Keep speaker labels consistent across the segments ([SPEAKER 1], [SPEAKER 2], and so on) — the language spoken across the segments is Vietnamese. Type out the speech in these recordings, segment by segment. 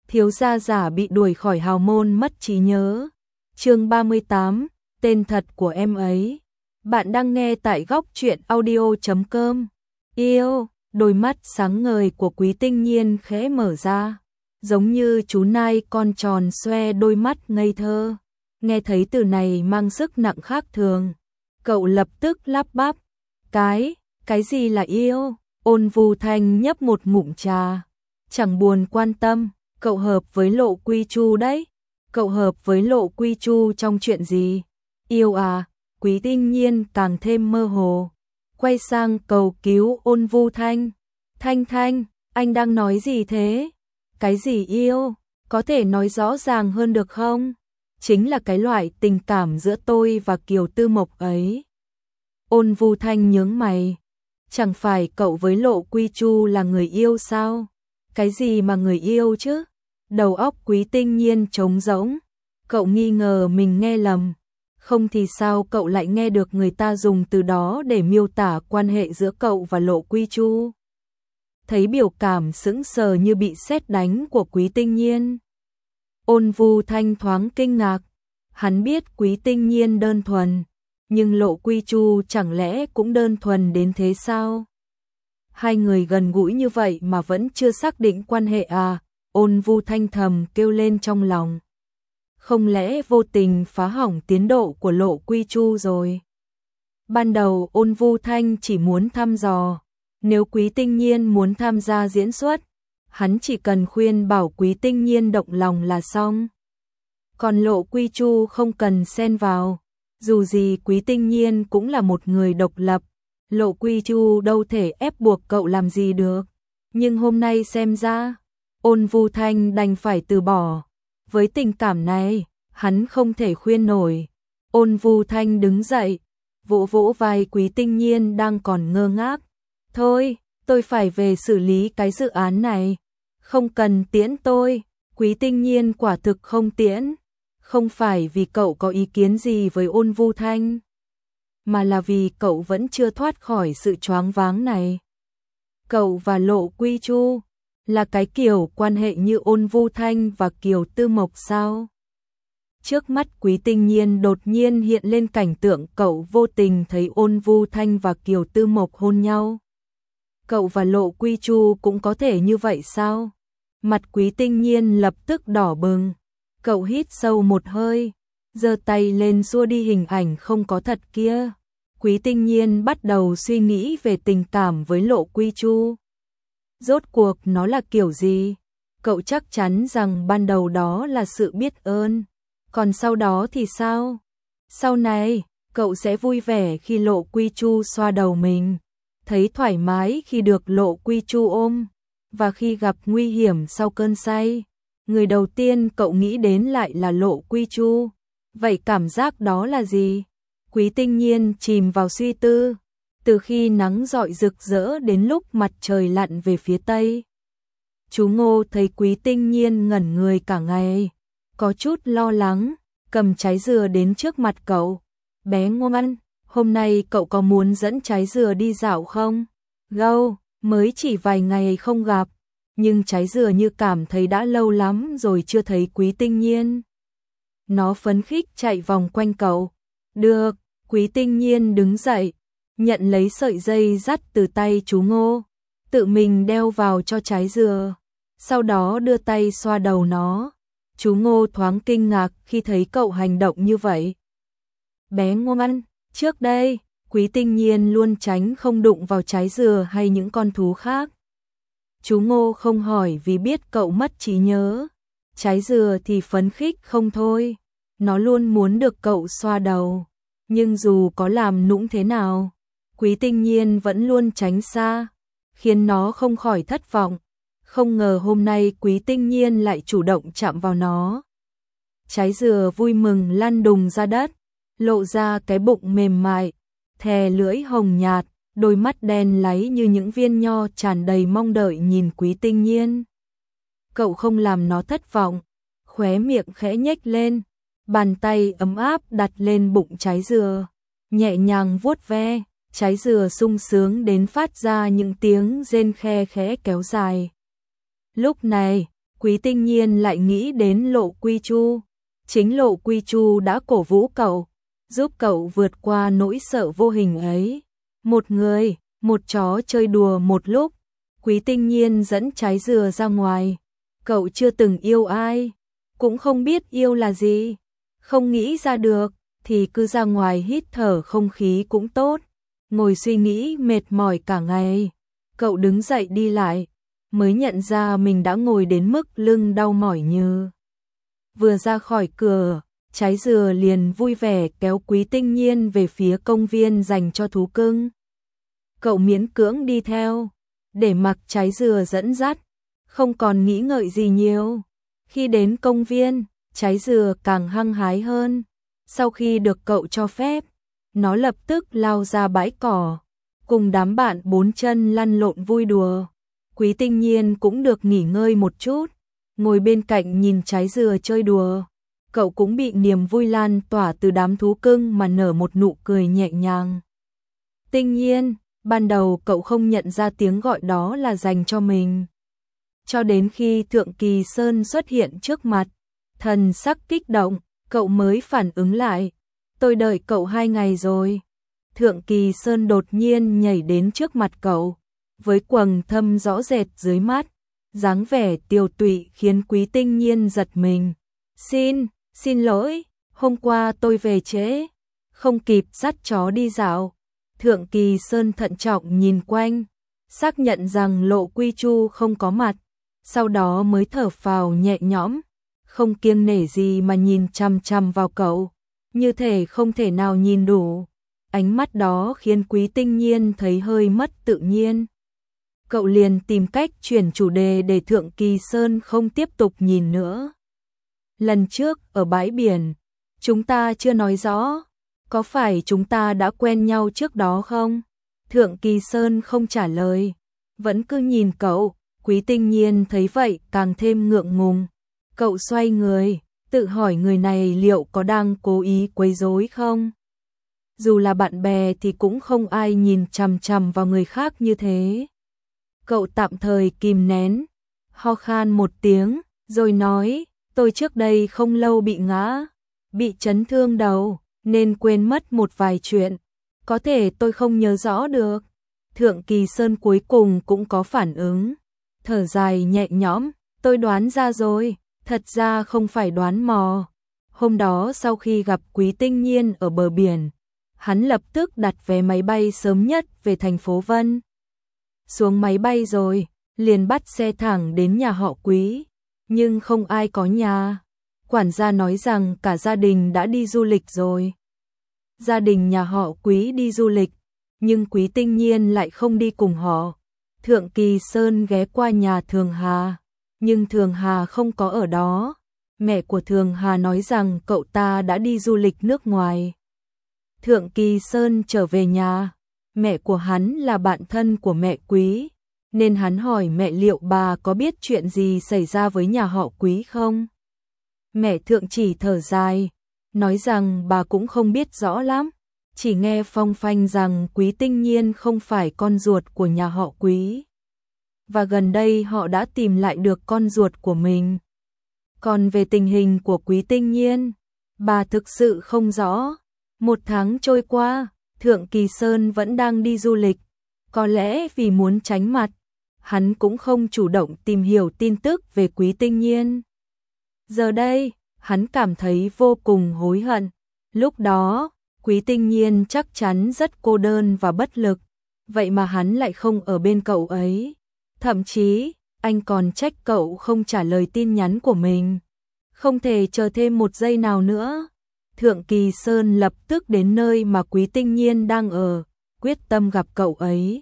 [SPEAKER 1] thiếu gia giả bị đuổi khỏi hào môn mất trí nhớ. Chương 38, tên thật của em ấy. Bạn đang nghe tại góc truyện audio.com. Yêu, đôi mắt sáng ngời của Quý Tinh Nhiên khẽ mở ra, giống như chú nai con tròn xoe đôi mắt ngây thơ. Nghe thấy từ này mang sức nặng khác thường, cậu lập tức lắp bắp. Cái gì là yêu? Ôn Vu Thanh nhấp một ngụm trà, chẳng buồn quan tâm. Cậu hợp với Lộ Quy Chu đấy. Cậu hợp với Lộ Quy Chu trong chuyện gì? Yêu à? Quý Tinh Nhiên càng thêm mơ hồ, quay sang cầu cứu Ôn Vu Thanh. Thanh, anh đang nói gì thế? Cái gì yêu? Có thể nói rõ ràng hơn được không? Chính là cái loại tình cảm giữa tôi và Kiều Tư Mộc ấy. Ôn Vu Thanh nhướng mày. Chẳng phải cậu với Lộ Quy Chu là người yêu sao? Cái gì mà người yêu chứ? Đầu óc Quý Tinh Nhiên trống rỗng. Cậu nghi ngờ mình nghe lầm. Không thì sao cậu lại nghe được người ta dùng từ đó để miêu tả quan hệ giữa cậu và Lộ Quy Chu? Thấy biểu cảm sững sờ như bị sét đánh của Quý Tinh Nhiên, Ôn Vu Thanh thoáng kinh ngạc. Hắn biết Quý Tinh Nhiên đơn thuần, nhưng Lộ Quy Chu chẳng lẽ cũng đơn thuần đến thế sao? Hai người gần gũi như vậy mà vẫn chưa xác định quan hệ à? Ôn Vu Thanh thầm kêu lên trong lòng. Không lẽ vô tình phá hỏng tiến độ của Lộ Quy Chu rồi? Ban đầu Ôn Vu Thanh chỉ muốn thăm dò, nếu Quý Tinh Nhiên muốn tham gia diễn xuất, hắn chỉ cần khuyên bảo Quý Tinh Nhiên động lòng là xong. Còn Lộ Quy Chu không cần xen vào, dù gì Quý Tinh Nhiên cũng là một người độc lập, Lộ Quy Chu đâu thể ép buộc cậu làm gì được. Nhưng hôm nay xem ra, Ôn Vu Thanh đành phải từ bỏ. Với tình cảm này, hắn không thể khuyên nổi. Ôn Vu Thanh đứng dậy, vỗ vỗ vai Quý Tinh Nhiên đang còn ngơ ngác. Thôi, tôi phải về xử lý cái dự án này. Không cần tiễn tôi. Quý Tinh Nhiên quả thực không tiễn. Không phải vì cậu có ý kiến gì với Ôn Vu Thanh, mà là vì cậu vẫn chưa thoát khỏi sự choáng váng này. Cậu và Lộ Quy Chu là cái kiểu quan hệ như Ôn Vu Thanh và Kiều Tư Mộc sao? Trước mắt Quý Tinh Nhiên đột nhiên hiện lên cảnh tượng cậu vô tình thấy Ôn Vu Thanh và Kiều Tư Mộc hôn nhau. Cậu và Lộ Quy Chu cũng có thể như vậy sao? Mặt Quý Tinh Nhiên lập tức đỏ bừng. Cậu hít sâu một hơi, giơ tay lên xua đi hình ảnh không có thật kia. Quý Tinh Nhiên bắt đầu suy nghĩ về tình cảm với Lộ Quy Chu. Rốt cuộc nó là kiểu gì? Cậu chắc chắn rằng ban đầu đó là sự biết ơn. Còn sau đó thì sao? Sau này, cậu sẽ vui vẻ khi Lộ Quy Chu xoa đầu mình, thấy thoải mái khi được Lộ Quy Chu ôm, và khi gặp nguy hiểm sau cơn say, người đầu tiên cậu nghĩ đến lại là Lộ Quy Chu. Vậy cảm giác đó là gì? Quý Tinh Nhiên chìm vào suy tư. Từ khi nắng rọi rực rỡ đến lúc mặt trời lặn về phía tây, chú Ngô thấy Quý Tinh Nhiên ngẩn người cả ngày, có chút lo lắng, cầm trái dừa đến trước mặt cậu. Bé ngoan, hôm nay cậu có muốn dẫn trái dừa đi dạo không? Gâu, mới chỉ vài ngày không gặp, nhưng trái dừa như cảm thấy đã lâu lắm rồi chưa thấy Quý Tinh Nhiên. Nó phấn khích chạy vòng quanh cậu. Được. Quý Tinh Nhiên đứng dậy, nhận lấy sợi dây dắt từ tay chú Ngô, tự mình đeo vào cho trái dừa, sau đó đưa tay xoa đầu nó. Chú Ngô thoáng kinh ngạc khi thấy cậu hành động như vậy. Bé ngoan, trước đây, Quý Tinh Nhiên luôn tránh không đụng vào trái dừa hay những con thú khác. Chú Ngô không hỏi vì biết cậu mất trí nhớ. Trái dừa thì phấn khích không thôi, nó luôn muốn được cậu xoa đầu. Nhưng dù có làm nũng thế nào, Quý Tinh Nhiên vẫn luôn tránh xa, khiến nó không khỏi thất vọng. Không ngờ hôm nay Quý Tinh Nhiên lại chủ động chạm vào nó. Trái dừa vui mừng lăn đùng ra đất, lộ ra cái bụng mềm mại, thè lưỡi hồng nhạt, đôi mắt đen láy như những viên nho tràn đầy mong đợi nhìn Quý Tinh Nhiên. Cậu không làm nó thất vọng, khóe miệng khẽ nhếch lên. Bàn tay ấm áp đặt lên bụng trái dừa, nhẹ nhàng vuốt ve, trái dừa sung sướng đến phát ra những tiếng rên khe khẽ kéo dài. Lúc này, Quý Tinh Nhiên lại nghĩ đến Lộ Quy Chu. Chính Lộ Quy Chu đã cổ vũ cậu, giúp cậu vượt qua nỗi sợ vô hình ấy. Một người, một chó chơi đùa một lúc, Quý Tinh Nhiên dẫn Trái Dừa ra ngoài. Cậu chưa từng yêu ai, cũng không biết yêu là gì, không nghĩ ra được, thì cứ ra ngoài hít thở không khí cũng tốt. Ngồi suy nghĩ mệt mỏi cả ngày, cậu đứng dậy đi lại, mới nhận ra mình đã ngồi đến mức lưng đau mỏi như. Vừa ra khỏi cửa, Trái Dừa liền vui vẻ kéo Quý Tinh Nhiên về phía công viên dành cho thú cưng. Cậu miễn cưỡng đi theo, để mặc Trái Dừa dẫn dắt, không còn nghĩ ngợi gì nhiều. Khi đến công viên, Trái Dừa càng hăng hái hơn. Sau khi được cậu cho phép, nó lập tức lao ra bãi cỏ, cùng đám bạn bốn chân lăn lộn vui đùa. Quý Tinh Nhiên cũng được nghỉ ngơi một chút, ngồi bên cạnh nhìn Trái Dừa chơi đùa. Cậu cũng bị niềm vui lan tỏa từ đám thú cưng mà nở một nụ cười nhẹ nhàng. Tinh Nhiên, ban đầu cậu không nhận ra tiếng gọi đó là dành cho mình. Cho đến khi Thượng Kỳ Sơn xuất hiện trước mặt, thần sắc kích động, cậu mới phản ứng lại. Tôi đợi cậu 2 ngày rồi. Thượng Kỳ Sơn đột nhiên nhảy đến trước mặt cậu, với quầng thâm rõ rệt dưới mắt, dáng vẻ tiều tụy khiến Quý Tinh Nhiên giật mình. Xin lỗi, hôm qua tôi về trễ, không kịp dắt chó đi dạo. Thượng Kỳ Sơn thận trọng nhìn quanh, xác nhận rằng Lộ Quy Chu không có mặt, sau đó mới thở phào nhẹ nhõm, không kiêng nể gì mà nhìn chằm chằm vào cậu, như thể không thể nào nhìn đủ. Ánh mắt đó khiến Quý Tinh Nhiên thấy hơi mất tự nhiên. Cậu liền tìm cách chuyển chủ đề để Thượng Kỳ Sơn không tiếp tục nhìn nữa. Lần trước ở bãi biển, chúng ta chưa nói rõ, có phải chúng ta đã quen nhau trước đó không? Thượng Kỳ Sơn không trả lời, vẫn cứ nhìn cậu. Quý Tinh Nhiên thấy vậy càng thêm ngượng ngùng. Cậu xoay người, tự hỏi người này liệu có đang cố ý quấy rối không? Dù là bạn bè thì cũng không ai nhìn chằm chằm vào người khác như thế. Cậu tạm thời kìm nén, ho khan một tiếng, rồi nói, tôi trước đây không lâu bị ngã, bị chấn thương đầu, nên quên mất một vài chuyện. Có thể tôi không nhớ rõ được. Thượng Kỳ Sơn cuối cùng cũng có phản ứng, thở dài nhẹ nhõm, tôi đoán ra rồi, thật ra không phải đoán mò. Hôm đó sau khi gặp Quý Tinh Nhiên ở bờ biển, hắn lập tức đặt vé máy bay sớm nhất về thành phố Vân. Xuống máy bay rồi, liền bắt xe thẳng đến nhà họ Quý, nhưng không ai có nhà. Quản gia nói rằng cả gia đình đã đi du lịch rồi. Gia đình nhà họ Quý đi du lịch, nhưng Quý Tinh Nhiên lại không đi cùng họ. Thượng Kỳ Sơn ghé qua nhà Thường Hà, nhưng Thường Hà không có ở đó. Mẹ của Thường Hà nói rằng cậu ta đã đi du lịch nước ngoài. Thượng Kỳ Sơn trở về nhà, mẹ của hắn là bạn thân của mẹ Quý, nên hắn hỏi mẹ liệu bà có biết chuyện gì xảy ra với nhà họ Quý không? Mẹ Thượng chỉ thở dài, nói rằng bà cũng không biết rõ lắm, chỉ nghe phong phanh rằng Quý Tinh Nhiên không phải con ruột của nhà họ Quý. Và gần đây họ đã tìm lại được con ruột của mình. Còn về tình hình của Quý Tinh Nhiên, bà thực sự không rõ. 1 tháng trôi qua, Thượng Kỳ Sơn vẫn đang đi du lịch. Có lẽ vì muốn tránh mặt, hắn cũng không chủ động tìm hiểu tin tức về Quý Tinh Nhiên. Giờ đây, hắn cảm thấy vô cùng hối hận. Lúc đó, Quý Tinh Nhiên chắc chắn rất cô đơn và bất lực, vậy mà hắn lại không ở bên cậu ấy. Thậm chí, anh còn trách cậu không trả lời tin nhắn của mình. Không thể chờ thêm 1 giây nào nữa. Thượng Kỳ Sơn lập tức đến nơi mà Quý Tinh Nhiên đang ở, quyết tâm gặp cậu ấy.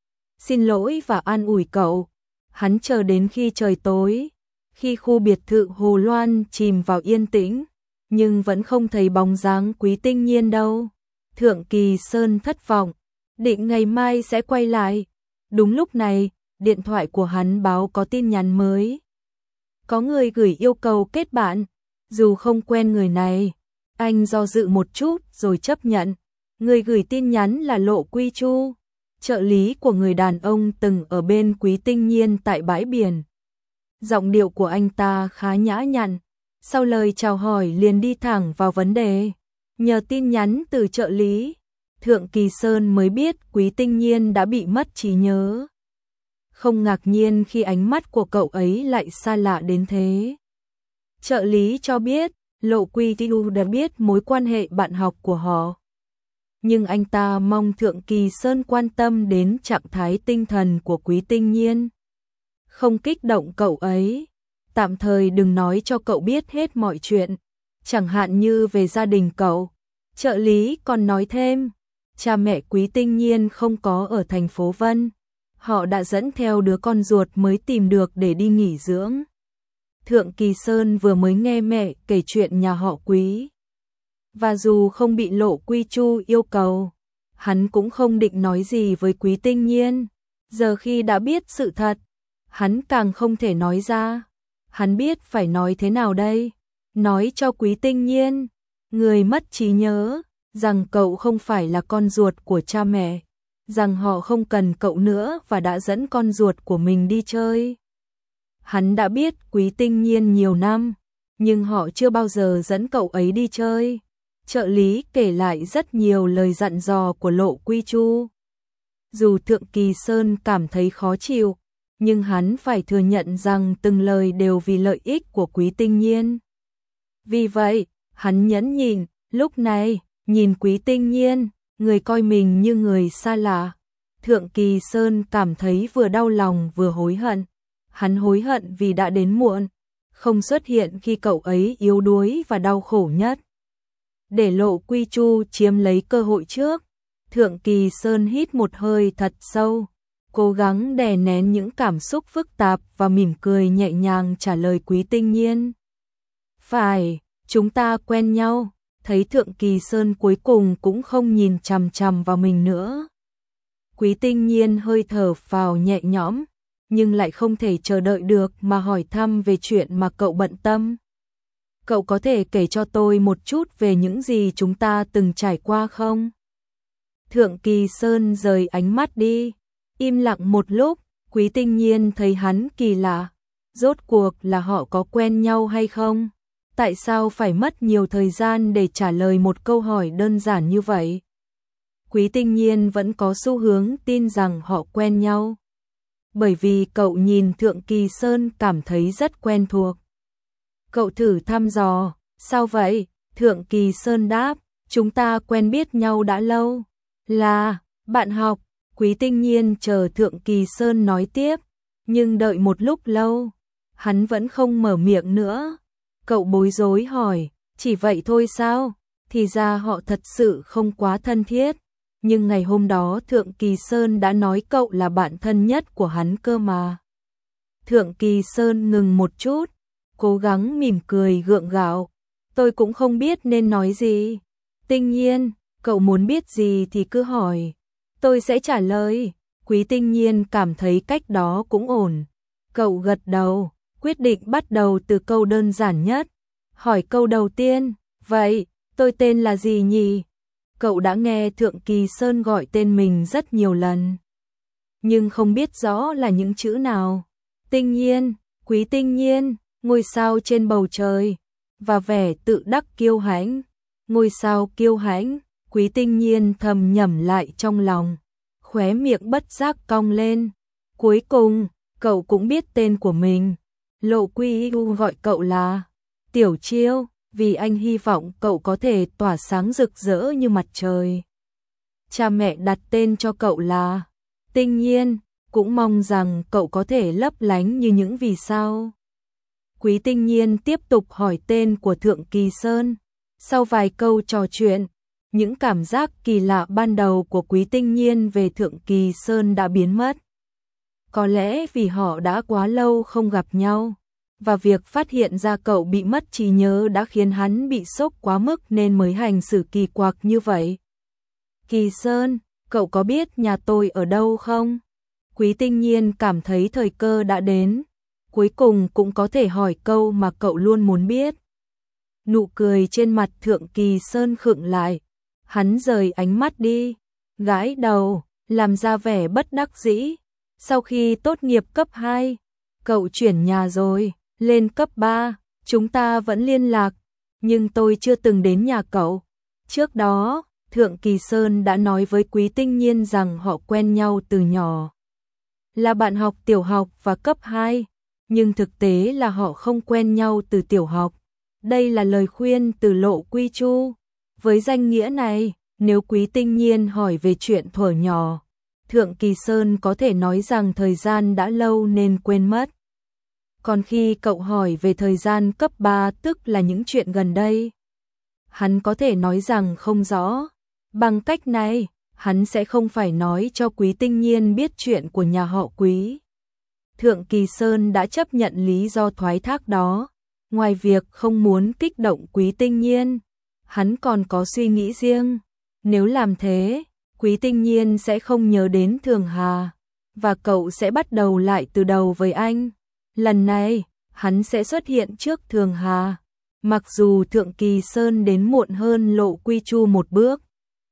[SPEAKER 1] Xin lỗi và an ủi cậu. Hắn chờ đến khi trời tối, khi khu biệt thự Hồ Loan chìm vào yên tĩnh, nhưng vẫn không thấy bóng dáng Quý Tinh Nhiên đâu. Thượng Kỳ Sơn thất vọng, định ngày mai sẽ quay lại. Đúng lúc này, điện thoại của hắn báo có tin nhắn mới. Có người gửi yêu cầu kết bạn, dù không quen người này, anh do dự một chút rồi chấp nhận. Người gửi tin nhắn là Lộ Quy Chu, trợ lý của người đàn ông từng ở bên Quý Tinh Nhiên tại bãi biển. Giọng điệu của anh ta khá nhã nhặn, sau lời chào hỏi liền đi thẳng vào vấn đề. Nhờ tin nhắn từ trợ lý, Thượng Kỳ Sơn mới biết Quý Tinh Nhiên đã bị mất trí nhớ. Không ngạc nhiên khi ánh mắt của cậu ấy lại xa lạ đến thế. Trợ lý cho biết, Lộ Quy Tiêu đã biết mối quan hệ bạn học của họ. Nhưng anh ta mong Thượng Kỳ Sơn quan tâm đến trạng thái tinh thần của Quý Tinh Nhiên. Không kích động cậu ấy, tạm thời đừng nói cho cậu biết hết mọi chuyện, chẳng hạn như về gia đình cậu. Trợ lý còn nói thêm, cha mẹ Quý Tinh Nhiên không có ở thành phố Vân, họ đã dẫn theo đứa con ruột mới tìm được để đi nghỉ dưỡng. Thượng Kỳ Sơn vừa mới nghe mẹ kể chuyện nhà họ Quý, và dù không bị Lộ Quy Chu yêu cầu, hắn cũng không định nói gì với Quý Tinh Nhiên. Giờ khi đã biết sự thật, hắn càng không thể nói ra. Hắn biết phải nói thế nào đây? Nói cho Quý Tinh Nhiên, người mất trí nhớ, rằng cậu không phải là con ruột của cha mẹ, rằng họ không cần cậu nữa và đã dẫn con ruột của mình đi chơi. Hắn đã biết Quý Tinh Nhiên nhiều năm, nhưng họ chưa bao giờ dẫn cậu ấy đi chơi. Trợ lý kể lại rất nhiều lời dặn dò của Lộ Quy Chu. Dù Thượng Kỳ Sơn cảm thấy khó chịu, nhưng hắn phải thừa nhận rằng từng lời đều vì lợi ích của Quý Tinh Nhiên. Vì vậy, hắn nhẫn nhịn, lúc này, nhìn Quý Tinh Nhiên, người coi mình như người xa lạ. Thượng Kỳ Sơn cảm thấy vừa đau lòng vừa hối hận. Hắn hối hận vì đã đến muộn, không xuất hiện khi cậu ấy yếu đuối và đau khổ nhất. Để Lộ Quy Chu chiếm lấy cơ hội trước, Thượng Kỳ Sơn hít một hơi thật sâu, cố gắng đè nén những cảm xúc phức tạp và mỉm cười nhẹ nhàng trả lời Quý Tinh Nhiên. Phải, chúng ta quen nhau. Thấy Thượng Kỳ Sơn cuối cùng cũng không nhìn chằm chằm vào mình nữa. Quý Tinh Nhiên hơi thở phào nhẹ nhõm, nhưng lại không thể chờ đợi được mà hỏi thăm về chuyện mà cậu bận tâm. Cậu có thể kể cho tôi một chút về những gì chúng ta từng trải qua không? Thượng Kỳ Sơn rời ánh mắt đi, im lặng một lúc. Quý Tinh Nhiên thấy hắn kỳ lạ. Rốt cuộc là họ có quen nhau hay không? Tại sao phải mất nhiều thời gian để trả lời một câu hỏi đơn giản như vậy? Quý Tinh Nhiên vẫn có xu hướng tin rằng họ quen nhau, bởi vì cậu nhìn Thượng Kỳ Sơn cảm thấy rất quen thuộc. Cậu thử thăm dò, sao vậy? Thượng Kỳ Sơn đáp, chúng ta quen biết nhau đã lâu. Là bạn học. Quý Tinh Nhiên chờ Thượng Kỳ Sơn nói tiếp, nhưng đợi một lúc lâu, hắn vẫn không mở miệng nữa. Cậu bối rối hỏi, chỉ vậy thôi sao? Thì ra họ thật sự không quá thân thiết. Nhưng ngày hôm đó Thượng Kỳ Sơn đã nói cậu là bạn thân nhất của hắn cơ mà. Thượng Kỳ Sơn ngừng một chút, cố gắng mỉm cười gượng gạo. Tôi cũng không biết nên nói gì. Tinh Nhiên, cậu muốn biết gì thì cứ hỏi, tôi sẽ trả lời. Quý Tinh Nhiên cảm thấy cách đó cũng ổn. Cậu gật đầu, quyết định bắt đầu từ câu đơn giản nhất. Hỏi câu đầu tiên, vậy, tôi tên là gì nhỉ? Cậu đã nghe Thượng Kỳ Sơn gọi tên mình rất nhiều lần, nhưng không biết rõ là những chữ nào. Tinh Nhiên, Quý Tinh Nhiên, ngôi sao trên bầu trời, và vẻ tự đắc kiêu hãnh. Ngôi sao kiêu hãnh, Quý Tinh Nhiên thầm nhẩm lại trong lòng, khóe miệng bất giác cong lên. Cuối cùng, cậu cũng biết tên của mình. Lộ Quy U gọi cậu là Tiểu Chiêu, vì anh hy vọng cậu có thể tỏa sáng rực rỡ như mặt trời. Cha mẹ đặt tên cho cậu là Tinh Nhiên, cũng mong rằng cậu có thể lấp lánh như những vì sao. Quý Tinh Nhiên tiếp tục hỏi tên của Thượng Kỳ Sơn. Sau vài câu trò chuyện, những cảm giác kỳ lạ ban đầu của Quý Tinh Nhiên về Thượng Kỳ Sơn đã biến mất. Có lẽ vì họ đã quá lâu không gặp nhau, và việc phát hiện ra cậu bị mất trí nhớ đã khiến hắn bị sốc quá mức nên mới hành xử kỳ quặc như vậy. Kỳ Sơn, cậu có biết nhà tôi ở đâu không? Quý Tinh Nhiên cảm thấy thời cơ đã đến, cuối cùng cũng có thể hỏi câu mà cậu luôn muốn biết. Nụ cười trên mặt Thượng Kỳ Sơn khựng lại, hắn rời ánh mắt đi, gãi đầu, làm ra vẻ bất đắc dĩ. Sau khi tốt nghiệp cấp 2, Cậu chuyển nhà rồi, lên cấp 3, chúng ta vẫn liên lạc, nhưng tôi chưa từng đến nhà cậu. Trước đó, Thượng Kỳ Sơn đã nói với Quý Tinh Nhiên rằng họ quen nhau từ nhỏ, là bạn học tiểu học và cấp 2, nhưng thực tế là họ không quen nhau từ tiểu học. Đây là lời khuyên từ Lộ Quy Chu. Với danh nghĩa này, nếu Quý Tinh Nhiên hỏi về chuyện thuở nhỏ, Thượng Kỳ Sơn có thể nói rằng thời gian đã lâu nên quên mất. Còn khi cậu hỏi về thời gian cấp 3 tức là những chuyện gần đây, hắn có thể nói rằng không rõ. Bằng cách này, hắn sẽ không phải nói cho Quý Tinh Nhiên biết chuyện của nhà họ Quý. Thượng Kỳ Sơn đã chấp nhận lý do thoái thác đó. Ngoài việc không muốn kích động Quý Tinh Nhiên, hắn còn có suy nghĩ riêng. Nếu làm thế, Quý Tinh Nhiên sẽ không nhớ đến Thường Hà, và cậu sẽ bắt đầu lại từ đầu với anh. Lần này, hắn sẽ xuất hiện trước Thường Hà. Mặc dù Thượng Kỳ Sơn đến muộn hơn Lộ Quy Chu một bước,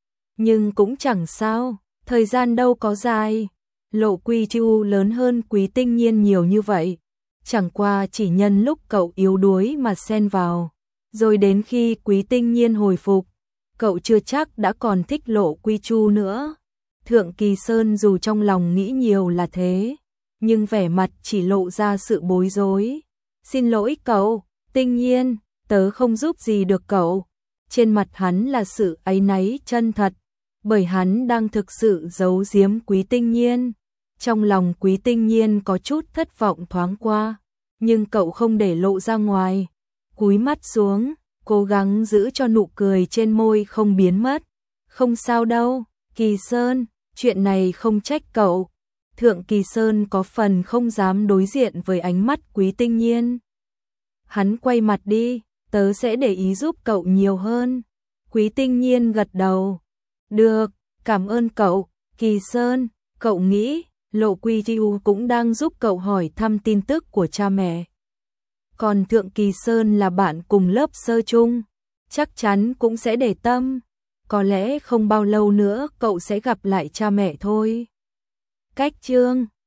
[SPEAKER 1] nhưng cũng chẳng sao, thời gian đâu có dài. Lộ Quy Chu lớn hơn Quý Tinh Nhiên nhiều như vậy, chẳng qua chỉ nhân lúc cậu yếu đuối mà xen vào. Rồi đến khi Quý Tinh Nhiên hồi phục, cậu chưa chắc đã còn thích Lộ Quy Chu nữa. Thượng Kỳ Sơn dù trong lòng nghĩ nhiều là thế, nhưng vẻ mặt chỉ lộ ra sự bối rối. Xin lỗi cậu, Tinh Nhiên, tớ không giúp gì được cậu. Trên mặt hắn là sự áy náy chân thật, bởi hắn đang thực sự giấu giếm Quý Tinh Nhiên. Trong lòng Quý Tinh Nhiên có chút thất vọng thoáng qua, nhưng cậu không để lộ ra ngoài. Cúi mắt xuống, cố gắng giữ cho nụ cười trên môi không biến mất. Không sao đâu, Kỳ Sơn, chuyện này không trách cậu. Thượng Kỳ Sơn có phần không dám đối diện với ánh mắt Quý Tinh Nhiên. Hắn quay mặt đi, tớ sẽ để ý giúp cậu nhiều hơn. Quý Tinh Nhiên gật đầu. Được, cảm ơn cậu, Kỳ Sơn. Cậu nghĩ Lộ Quy Chu cũng đang giúp cậu hỏi thăm tin tức của cha mẹ. Còn Thượng Kỳ Sơn là bạn cùng lớp sơ chung, chắc chắn cũng sẽ để tâm. Có lẽ không bao lâu nữa cậu sẽ gặp lại cha mẹ thôi. Cách chương